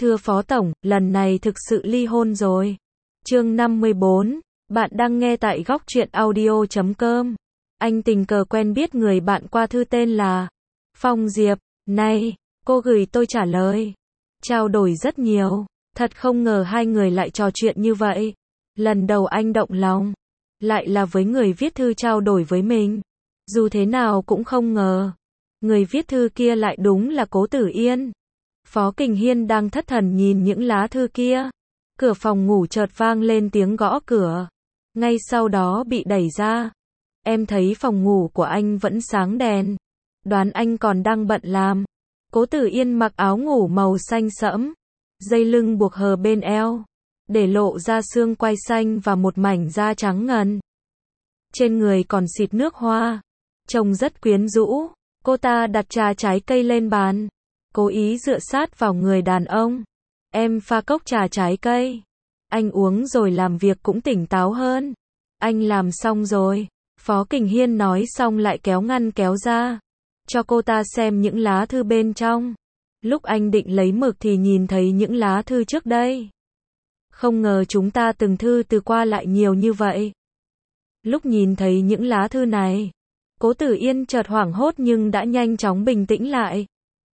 Thưa Phó Tổng, lần này thực sự ly hôn rồi. Chương 54, bạn đang nghe tại góc truyện audio.com. Anh tình cờ quen biết người bạn qua thư tên là Phong Diệp. Này, cô gửi tôi trả lời. Trao đổi rất nhiều. Thật không ngờ hai người lại trò chuyện như vậy. Lần đầu anh động lòng. Lại là với người viết thư trao đổi với mình. Dù thế nào cũng không ngờ. Người viết thư kia lại đúng là Cố Tử Yên. Phó Kình Hiên đang thất thần nhìn những lá thư kia. Cửa phòng ngủ chợt vang lên tiếng gõ cửa. Ngay sau đó bị đẩy ra. Em thấy phòng ngủ của anh vẫn sáng đèn. Đoán anh còn đang bận làm. Cố Tử Yên mặc áo ngủ màu xanh sẫm. Dây lưng buộc hờ bên eo. Để lộ ra xương quai xanh và một mảnh da trắng ngần. Trên người còn xịt nước hoa. Trông rất quyến rũ. Cô ta đặt trà trái cây lên bàn. Cố ý dựa sát vào người đàn ông. Em pha cốc trà trái cây. Anh uống rồi làm việc cũng tỉnh táo hơn. Anh làm xong rồi. Phó Kình Hiên nói xong lại kéo ngăn kéo ra. Cho cô ta xem những lá thư bên trong. Lúc anh định lấy mực thì nhìn thấy những lá thư trước đây. Không ngờ chúng ta từng thư từ qua lại nhiều như vậy. Lúc nhìn thấy những lá thư này, Cố Tử Yên chợt hoảng hốt nhưng đã nhanh chóng bình tĩnh lại.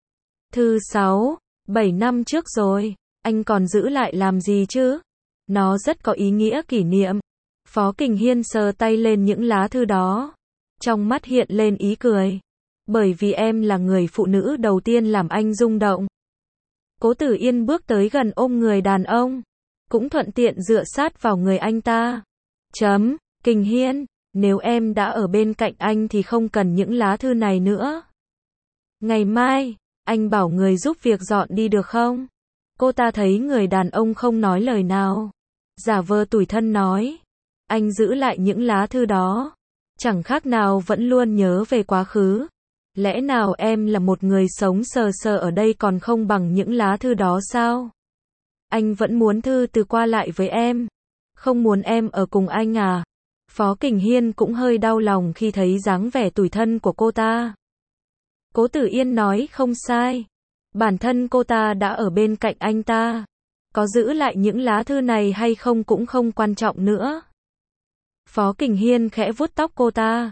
Thư 7 năm trước rồi, anh còn giữ lại làm gì chứ? Nó rất có ý nghĩa kỷ niệm. Phó Kình Hiên sờ tay lên những lá thư đó. Trong mắt hiện lên ý cười. Bởi vì em là người phụ nữ đầu tiên làm anh rung động. Cố Tử Yên bước tới gần ôm người đàn ông. Cũng thuận tiện dựa sát vào người anh ta. Kình Hiên, nếu em đã ở bên cạnh anh thì không cần những lá thư này nữa. Ngày mai, anh bảo người giúp việc dọn đi được không? Cô ta thấy người đàn ông không nói lời nào. Giả vờ tủi thân nói. Anh giữ lại những lá thư đó. Chẳng khác nào vẫn luôn nhớ về quá khứ. Lẽ nào em là một người sống sờ sờ ở đây còn không bằng những lá thư đó sao? Anh vẫn muốn thư từ qua lại với em. Không muốn em ở cùng anh à? Phó Kình Hiên cũng hơi đau lòng khi thấy dáng vẻ tủi thân của cô ta. Cố Tử Yên nói không sai. Bản thân cô ta đã ở bên cạnh anh ta. Có giữ lại những lá thư này hay không cũng không quan trọng nữa. Phó Kình Hiên khẽ vuốt tóc cô ta.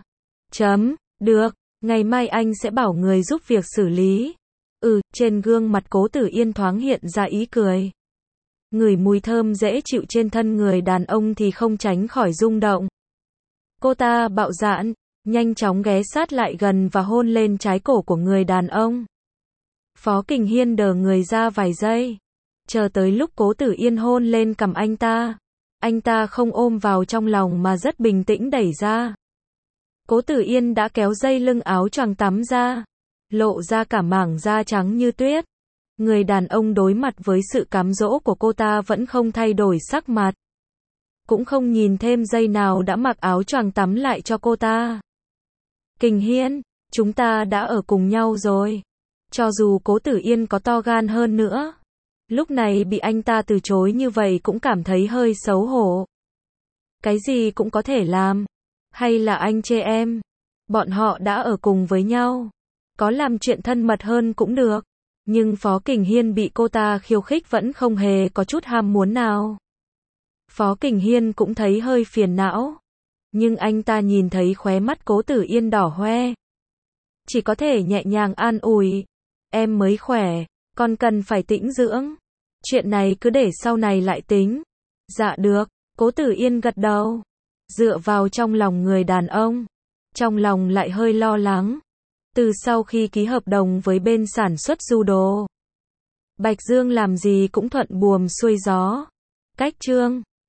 Được, ngày mai anh sẽ bảo người giúp việc xử lý. Trên gương mặt Cố Tử Yên thoáng hiện ra ý cười. Ngửi mùi thơm dễ chịu trên thân người đàn ông thì không tránh khỏi rung động. Cô ta bạo dạn, nhanh chóng ghé sát lại gần và hôn lên trái cổ của người đàn ông. Phó Kình Hiên đờ người ra vài giây. Chờ tới lúc Cố Tử Yên hôn lên cằm anh ta. Anh ta không ôm vào trong lòng mà rất bình tĩnh đẩy ra. Cố Tử Yên đã kéo dây lưng áo choàng tắm ra. Lộ ra cả mảng da trắng như tuyết. Người đàn ông đối mặt với sự cám dỗ của cô ta vẫn không thay đổi sắc mặt. Cũng không nhìn thêm giây nào đã mặc áo choàng tắm lại cho cô ta. Kình Hiên, chúng ta đã ở cùng nhau rồi. Cho dù Cố Tử Yên có to gan hơn nữa. Lúc này bị anh ta từ chối như vậy cũng cảm thấy hơi xấu hổ. Cái gì cũng có thể làm. Hay là anh chê em? Bọn họ đã ở cùng với nhau. Có làm chuyện thân mật hơn cũng được. Nhưng Phó Kình Hiên bị cô ta khiêu khích vẫn không hề có chút ham muốn nào. Phó Kình Hiên cũng thấy hơi phiền não. Nhưng anh ta nhìn thấy khóe mắt Cố Tử Yên đỏ hoe. Chỉ có thể nhẹ nhàng an ủi. Em mới khỏe, còn cần phải tĩnh dưỡng. Chuyện này cứ để sau này lại tính. Dạ được, Cố Tử Yên gật đầu. Dựa vào trong lòng người đàn ông. Trong lòng lại hơi lo lắng. Từ sau khi ký hợp đồng với bên sản xuất judo, Bạch Dương làm gì cũng thuận buồm xuôi gió. Cách chương